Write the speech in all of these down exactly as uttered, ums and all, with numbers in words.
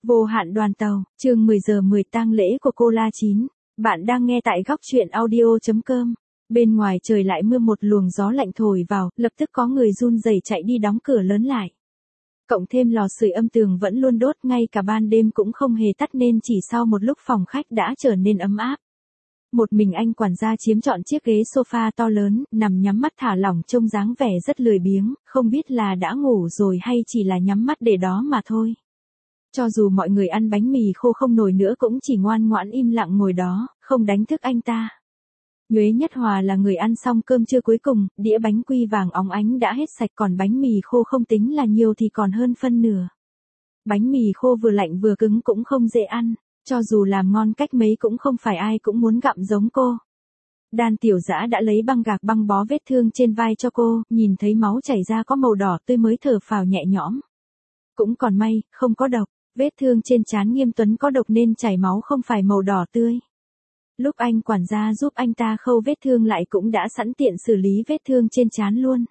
Vô hạn đoàn tàu, chương mười giờ mười tang lễ của cô La Chín. Bạn đang nghe tại góc truyện audio chấm com. Bên ngoài trời lại mưa, một luồng gió lạnh thổi vào, lập tức có người run rẩy chạy đi đóng cửa lớn lại. Cộng thêm lò sưởi âm tường vẫn luôn đốt, ngay cả ban đêm cũng không hề tắt, nên chỉ sau một lúc phòng khách đã trở nên ấm áp. Một mình anh quản gia chiếm trọn chiếc ghế sofa to lớn, nằm nhắm mắt thả lỏng, trông dáng vẻ rất lười biếng, không biết là đã ngủ rồi hay chỉ là nhắm mắt để đó mà thôi. Cho dù mọi người ăn bánh mì khô không nổi nữa cũng chỉ ngoan ngoãn im lặng ngồi đó, không đánh thức anh ta. Nhuế Nhất Hòa là người ăn xong cơm trưa cuối cùng, đĩa bánh quy vàng óng ánh đã hết sạch, còn bánh mì khô không tính là nhiều thì còn hơn phân nửa. Bánh mì khô vừa lạnh vừa cứng cũng không dễ ăn, cho dù làm ngon cách mấy cũng không phải ai cũng muốn gặm giống cô. Đan Tiểu Dã đã lấy băng gạc băng bó vết thương trên vai cho cô, nhìn thấy máu chảy ra có màu đỏ tươi mới thở phào nhẹ nhõm. Cũng còn may, không có độc. Vết thương trên trán Nghiêm Tuấn có độc nên chảy máu không phải màu đỏ tươi. Lúc anh quản gia giúp anh ta khâu vết thương lại cũng đã sẵn tiện xử lý vết thương trên trán luôn.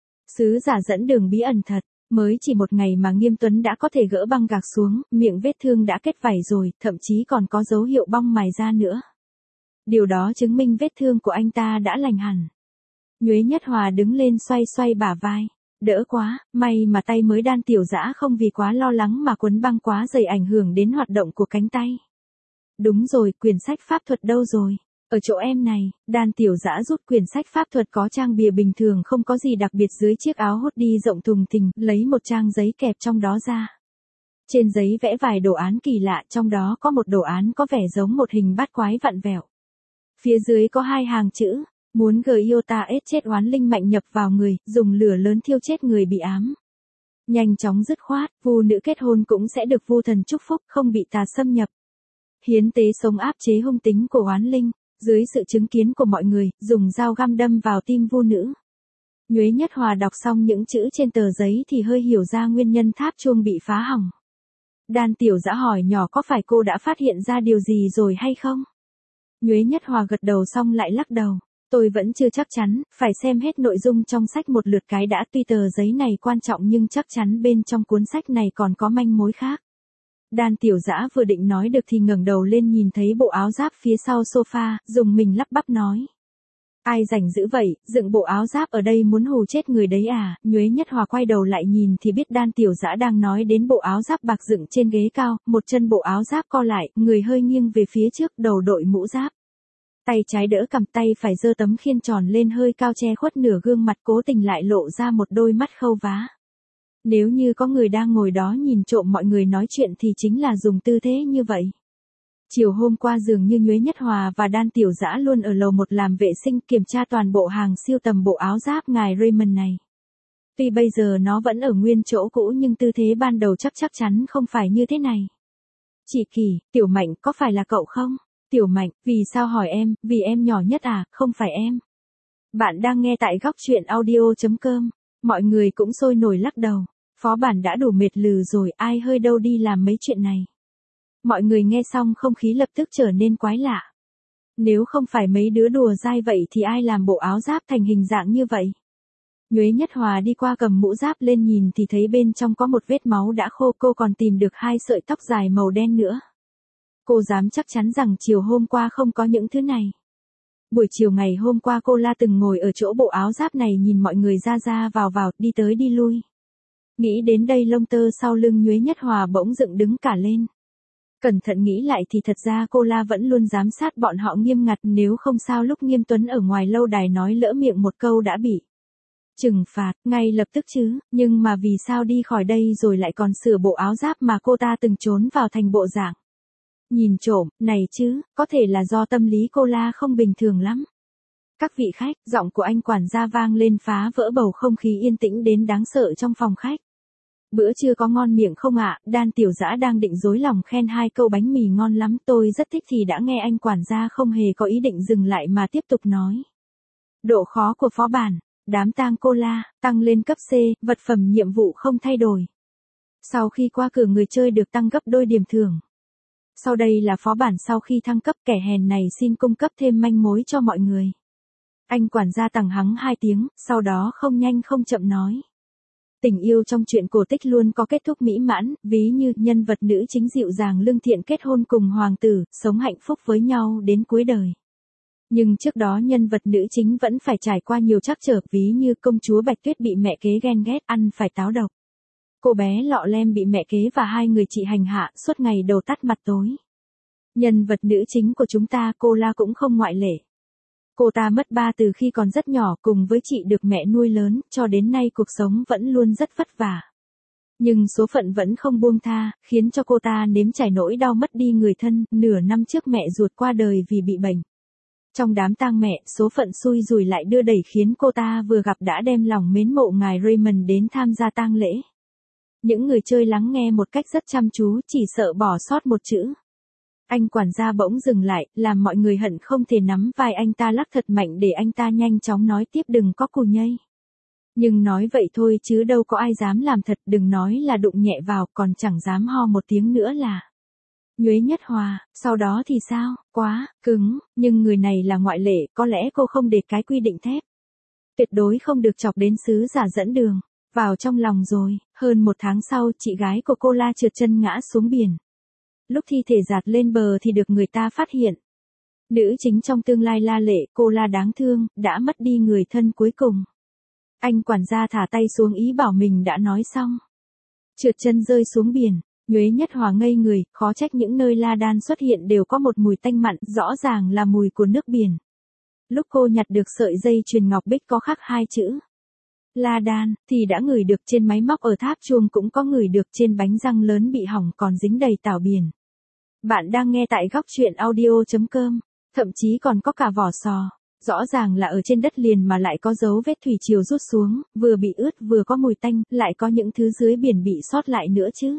Sứ giả dẫn đường bí ẩn thật, mới chỉ một ngày mà Nghiêm Tuấn đã có thể gỡ băng gạc xuống, miệng vết thương đã kết vảy rồi, thậm chí còn có dấu hiệu bong mài ra nữa. Điều đó chứng minh vết thương của anh ta đã lành hẳn. Nhuế Nhất Hòa đứng lên xoay xoay bả vai. Đỡ quá, may mà tay mới Đan Tiểu Dã không vì quá lo lắng mà quấn băng quá dày ảnh hưởng đến hoạt động của cánh tay. Đúng rồi, quyển sách pháp thuật đâu rồi? Ở chỗ em này. Đan Tiểu Dã rút quyển sách pháp thuật có trang bìa bình thường không có gì đặc biệt dưới chiếc áo hoodie rộng thùng thình, lấy một trang giấy kẹp trong đó ra. Trên giấy vẽ vài đồ án kỳ lạ, trong đó có một đồ án có vẻ giống một hình bát quái vặn vẹo. Phía dưới có hai hàng chữ. Muốn Giota ết chết oán linh mạnh nhập vào người, dùng lửa lớn thiêu chết người bị ám. Nhanh chóng dứt khoát, vu nữ kết hôn cũng sẽ được vu thần chúc phúc, không bị tà xâm nhập. Hiến tế sống áp chế hung tính của oán linh, dưới sự chứng kiến của mọi người, dùng dao găm đâm vào tim vu nữ. Nhuế Nhất Hòa đọc xong những chữ trên tờ giấy thì hơi hiểu ra nguyên nhân tháp chuông bị phá hỏng. Đan Tiểu Dã hỏi nhỏ có phải cô đã phát hiện ra điều gì rồi hay không? Nhuế Nhất Hòa gật đầu xong lại lắc đầu. Tôi vẫn chưa chắc chắn, phải xem hết nội dung trong sách một lượt cái đã, tuy tờ giấy này quan trọng nhưng chắc chắn bên trong cuốn sách này còn có manh mối khác. Đan Tiểu Dã vừa định nói được thì ngẩng đầu lên nhìn thấy bộ áo giáp phía sau sofa, dùng mình lắp bắp nói. Ai rảnh dữ vậy, dựng bộ áo giáp ở đây muốn hù chết người đấy à? Nhuế Nhất Hòa quay đầu lại nhìn thì biết Đan Tiểu Dã đang nói đến bộ áo giáp bạc dựng trên ghế cao, một chân bộ áo giáp co lại, người hơi nghiêng về phía trước, đầu đội mũ giáp. Tay trái đỡ cầm, tay phải giơ tấm khiên tròn lên hơi cao che khuất nửa gương mặt, cố tình lại lộ ra một đôi mắt khâu vá. Nếu như có người đang ngồi đó nhìn trộm mọi người nói chuyện thì chính là dùng tư thế như vậy. Chiều hôm qua dường như Nhuế Nhất Hòa và Đan Tiểu Dã luôn ở lầu một làm vệ sinh kiểm tra toàn bộ hàng siêu tầm bộ áo giáp ngài Raymond này. Tuy bây giờ nó vẫn ở nguyên chỗ cũ nhưng tư thế ban đầu chắc chắc chắn không phải như thế này. Chị Kỳ, Tiểu Mạnh, có phải là cậu không? Tiểu Mạnh, vì sao hỏi em, vì em nhỏ nhất à, không phải em. Bạn đang nghe tại góc truyện audio chấm com. Mọi người cũng sôi nổi lắc đầu. Phó bản đã đủ mệt lừ rồi, ai hơi đâu đi làm mấy chuyện này. Mọi người nghe xong không khí lập tức trở nên quái lạ. Nếu không phải mấy đứa đùa dai vậy thì ai làm bộ áo giáp thành hình dạng như vậy. Nhuế Nhất Hòa đi qua cầm mũ giáp lên nhìn thì thấy bên trong có một vết máu đã khô, cô còn tìm được hai sợi tóc dài màu đen nữa. Cô dám chắc chắn rằng chiều hôm qua không có những thứ này. Buổi chiều ngày hôm qua cô La từng ngồi ở chỗ bộ áo giáp này nhìn mọi người ra ra vào vào, đi tới đi lui. Nghĩ đến đây lông tơ sau lưng Nhuế Nhất Hòa bỗng dựng đứng cả lên. Cẩn thận nghĩ lại thì thật ra cô La vẫn luôn giám sát bọn họ nghiêm ngặt, nếu không sao lúc Nghiêm Tuấn ở ngoài lâu đài nói lỡ miệng một câu đã bị trừng phạt ngay lập tức chứ, nhưng mà vì sao đi khỏi đây rồi lại còn sửa bộ áo giáp mà cô ta từng trốn vào thành bộ dạng. Nhìn trộm, này chứ, có thể là do tâm lý cô La không bình thường lắm. Các vị khách, giọng của anh quản gia vang lên phá vỡ bầu không khí yên tĩnh đến đáng sợ trong phòng khách. Bữa trưa có ngon miệng không ạ? Đan Tiểu Dã đang định dối lòng khen hai câu bánh mì ngon lắm tôi rất thích thì đã nghe anh quản gia không hề có ý định dừng lại mà tiếp tục nói. Độ khó của phó bản, đám tang cô La, tăng lên cấp C, vật phẩm nhiệm vụ không thay đổi. Sau khi qua cửa người chơi được tăng gấp đôi điểm thưởng. Sau đây là phó bản sau khi thăng cấp, kẻ hèn này xin cung cấp thêm manh mối cho mọi người. Anh quản gia tằng hắng hai tiếng, sau đó không nhanh không chậm nói. Tình yêu trong truyện cổ tích luôn có kết thúc mỹ mãn, ví như nhân vật nữ chính dịu dàng lương thiện kết hôn cùng hoàng tử, sống hạnh phúc với nhau đến cuối đời. Nhưng trước đó nhân vật nữ chính vẫn phải trải qua nhiều trắc trở, ví như công chúa Bạch Tuyết bị mẹ kế ghen ghét, ăn phải táo độc. Cô bé Lọ Lem bị mẹ kế và hai người chị hành hạ, suốt ngày đầu tắt mặt tối. Nhân vật nữ chính của chúng ta, Cola cũng không ngoại lệ. Cô ta mất ba từ khi còn rất nhỏ, cùng với chị được mẹ nuôi lớn, cho đến nay cuộc sống vẫn luôn rất vất vả. Nhưng số phận vẫn không buông tha, khiến cho cô ta nếm trải nỗi đau mất đi người thân, nửa năm trước mẹ ruột qua đời vì bị bệnh. Trong đám tang mẹ, số phận xui rủi lại đưa đẩy khiến cô ta vừa gặp đã đem lòng mến mộ ngài Raymond đến tham gia tang lễ. Những người chơi lắng nghe một cách rất chăm chú, chỉ sợ bỏ sót một chữ. Anh quản gia bỗng dừng lại, làm mọi người hận không thể nắm vai anh ta lắc thật mạnh để anh ta nhanh chóng nói tiếp, đừng có cù nhây. Nhưng nói vậy thôi chứ đâu có ai dám làm thật, đừng nói là đụng nhẹ vào, còn chẳng dám ho một tiếng nữa là. Nhuế Nhất Hòa, sau đó thì sao, quá, cứng, nhưng người này là ngoại lệ, có lẽ cô không để cái quy định thép. Tuyệt đối không được chọc đến sứ giả dẫn đường, vào trong lòng rồi, hơn một tháng sau chị gái của cô La trượt chân ngã xuống biển. Lúc thi thể giạt lên bờ thì được người ta phát hiện. Nữ chính trong tương lai La Lệ, cô La đáng thương, đã mất đi người thân cuối cùng. Anh quản gia thả tay xuống ý bảo mình đã nói xong. Trượt chân rơi xuống biển, Nhuế Nhất Hòa ngây người, khó trách những nơi La Đan xuất hiện đều có một mùi tanh mặn, rõ ràng là mùi của nước biển. Lúc cô nhặt được sợi dây chuyền ngọc bích có khắc hai chữ La Đan, thì đã ngửi được trên máy móc ở tháp chuông, cũng có ngửi được trên bánh răng lớn bị hỏng còn dính đầy tảo biển. Bạn đang nghe tại góc truyện audio chấm com, thậm chí còn có cả vỏ sò. Rõ ràng là ở trên đất liền mà lại có dấu vết thủy triều rút xuống, vừa bị ướt vừa có mùi tanh, lại có những thứ dưới biển bị sót lại nữa chứ.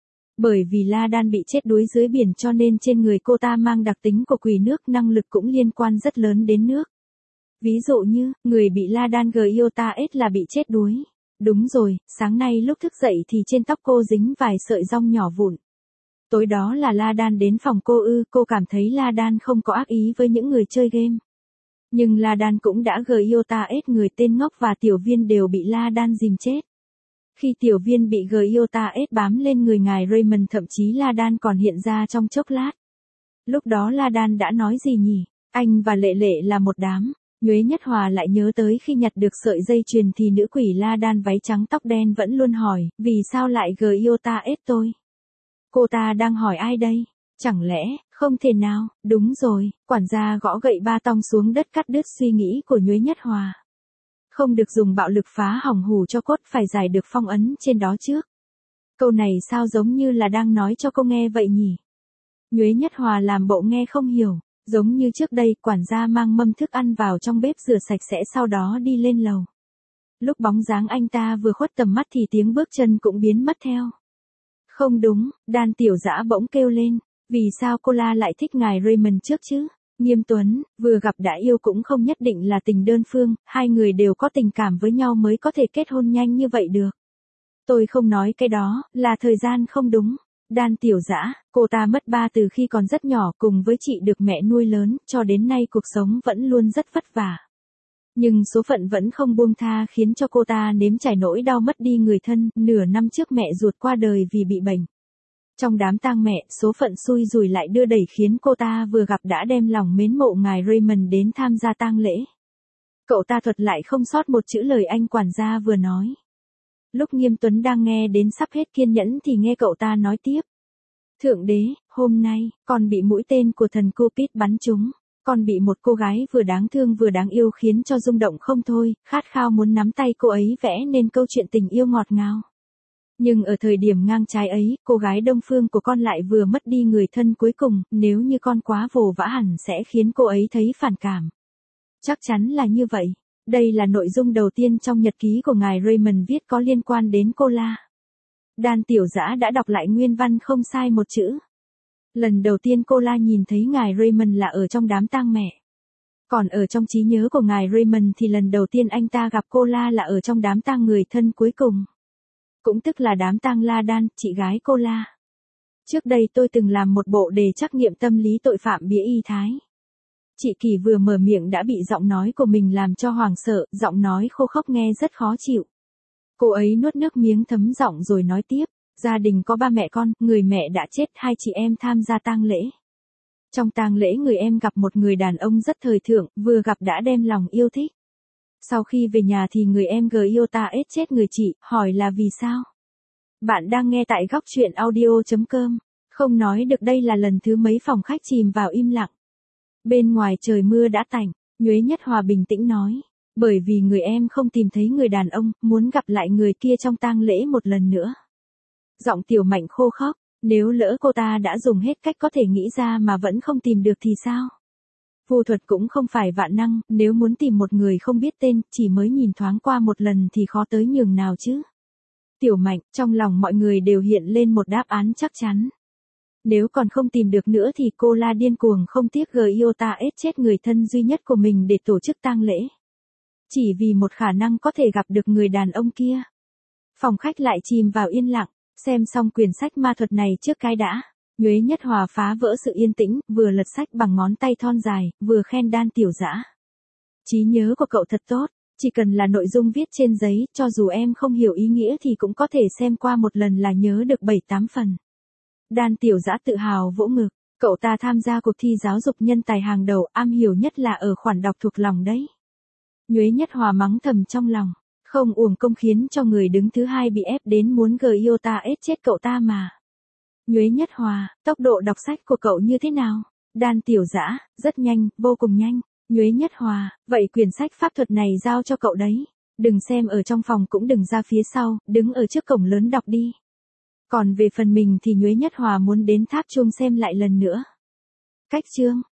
Bởi vì La Đan bị chết đuối dưới biển cho nên trên người cô ta mang đặc tính của quỷ nước, năng lực cũng liên quan rất lớn đến nước. Ví dụ như, người bị La Đan Giota S là bị chết đuối. Đúng rồi, sáng nay lúc thức dậy thì trên tóc cô dính vài sợi rong nhỏ vụn. Tối đó là La Đan đến phòng cô ư, cô cảm thấy La Đan không có ác ý với những người chơi game. Nhưng La Đan cũng đã Giota S, người tên ngốc và Tiểu Viên đều bị La Đan dìm chết. Khi Tiểu Viên bị Giota S bám lên người ngài Raymond, thậm chí La Đan còn hiện ra trong chốc lát. Lúc đó La Đan đã nói gì nhỉ? Anh và Lệ Lệ là một đám. Nhuế Nhất Hòa lại nhớ tới khi nhặt được sợi dây chuyền thì nữ quỷ La Đan váy trắng tóc đen vẫn luôn hỏi, vì sao lại Giota S tôi? Cô ta đang hỏi ai đây? Chẳng lẽ, không thể nào, đúng rồi, quản gia gõ gậy ba tong xuống đất cắt đứt suy nghĩ của Nhuế Nhất Hòa. Không được dùng bạo lực phá hỏng hù cho cốt, phải giải được phong ấn trên đó trước. Câu này sao giống như là đang nói cho cô nghe vậy nhỉ? Nhuế Nhất Hòa làm bộ nghe không hiểu, giống như trước đây quản gia mang mâm thức ăn vào trong bếp rửa sạch sẽ sau đó đi lên lầu. Lúc bóng dáng anh ta vừa khuất tầm mắt thì tiếng bước chân cũng biến mất theo. Không đúng, Đan Tiểu Dã bỗng kêu lên, vì sao cô La lại thích ngài Raymond trước chứ? Nghiêm Tuấn, vừa gặp đã yêu cũng không nhất định là tình đơn phương, hai người đều có tình cảm với nhau mới có thể kết hôn nhanh như vậy được. Tôi không nói cái đó, là thời gian không đúng. Đan Tiểu Dã, cô ta mất ba từ khi còn rất nhỏ, cùng với chị được mẹ nuôi lớn, cho đến nay cuộc sống vẫn luôn rất vất vả. Nhưng số phận vẫn không buông tha khiến cho cô ta nếm trải nỗi đau mất đi người thân, nửa năm trước mẹ ruột qua đời vì bị bệnh. Trong đám tang mẹ, số phận xui rủi lại đưa đẩy khiến cô ta vừa gặp đã đem lòng mến mộ ngài Raymond đến tham gia tang lễ. Cậu ta thuật lại không sót một chữ lời anh quản gia vừa nói. Lúc Nghiêm Tuấn đang nghe đến sắp hết kiên nhẫn thì nghe cậu ta nói tiếp. Thượng đế, hôm nay, con bị mũi tên của thần Cupid bắn trúng. Con bị một cô gái vừa đáng thương vừa đáng yêu khiến cho rung động không thôi, khát khao muốn nắm tay cô ấy vẽ nên câu chuyện tình yêu ngọt ngào. Nhưng ở thời điểm ngang trái ấy, cô gái Đông Phương của con lại vừa mất đi người thân cuối cùng, nếu như con quá vồ vã hẳn sẽ khiến cô ấy thấy phản cảm. Chắc chắn là như vậy. Đây là nội dung đầu tiên trong nhật ký của ngài Raymond viết có liên quan đến cô La. Đan Tiểu Dã đã đọc lại nguyên văn không sai một chữ. Lần đầu tiên cô La nhìn thấy ngài Raymond là ở trong đám tang mẹ. Còn ở trong trí nhớ của ngài Raymond thì lần đầu tiên anh ta gặp cô La là ở trong đám tang người thân cuối cùng. Cũng tức là đám tang La Đan, chị gái cô La. Trước đây tôi từng làm một bộ đề trắc nghiệm tâm lý tội phạm bía y thái. Chị Kỳ vừa mở miệng đã bị giọng nói của mình làm cho hoảng sợ, giọng nói khô khốc nghe rất khó chịu. Cô ấy nuốt nước miếng thấm giọng rồi nói tiếp, gia đình có ba mẹ con, người mẹ đã chết, hai chị em tham gia tang lễ. Trong tang lễ người em gặp một người đàn ông rất thời thượng, vừa gặp đã đem lòng yêu thích. Sau khi về nhà thì người em gờ yêu ta ết chết người chị, hỏi là vì sao? Bạn đang nghe tại góc chuyện audio chấm com. Không nói được đây là lần thứ mấy phòng khách chìm vào im lặng. Bên ngoài trời mưa đã tạnh, Nhuế Nhất Hòa bình tĩnh nói. Bởi vì người em không tìm thấy người đàn ông, muốn gặp lại người kia trong tang lễ một lần nữa. Giọng Tiểu Mạnh khô khóc, nếu lỡ cô ta đã dùng hết cách có thể nghĩ ra mà vẫn không tìm được thì sao? Phù thuật cũng không phải vạn năng, nếu muốn tìm một người không biết tên, chỉ mới nhìn thoáng qua một lần thì khó tới nhường nào chứ. Tiểu Mạnh, trong lòng mọi người đều hiện lên một đáp án chắc chắn. Nếu còn không tìm được nữa thì cô La điên cuồng không tiếc gờ iota ết chết người thân duy nhất của mình để tổ chức tang lễ. Chỉ vì một khả năng có thể gặp được người đàn ông kia. Phòng khách lại chìm vào yên lặng, xem xong quyển sách ma thuật này trước cái đã. Nhuế Nhất Hòa phá vỡ sự yên tĩnh, vừa lật sách bằng ngón tay thon dài, vừa khen Đan Tiểu Dã. Trí nhớ của cậu thật tốt, chỉ cần là nội dung viết trên giấy, cho dù em không hiểu ý nghĩa thì cũng có thể xem qua một lần là nhớ được bảy tám phần. Đan Tiểu Dã tự hào vỗ ngực, cậu ta tham gia cuộc thi giáo dục nhân tài hàng đầu, am hiểu nhất là ở khoản đọc thuộc lòng đấy. Nhuế Nhất Hòa mắng thầm trong lòng, không uổng công khiến cho người đứng thứ hai bị ép đến muốn gờ iota ết chết cậu ta mà. Nhuế Nhất Hòa, tốc độ đọc sách của cậu như thế nào? Đan Tiểu Dã, rất nhanh, vô cùng nhanh. Nhuế Nhất Hòa, vậy quyển sách pháp thuật này giao cho cậu đấy. Đừng xem ở trong phòng cũng đừng ra phía sau, đứng ở trước cổng lớn đọc đi. Còn về phần mình thì Nhuế Nhất Hòa muốn đến tháp chuông xem lại lần nữa. Cách chương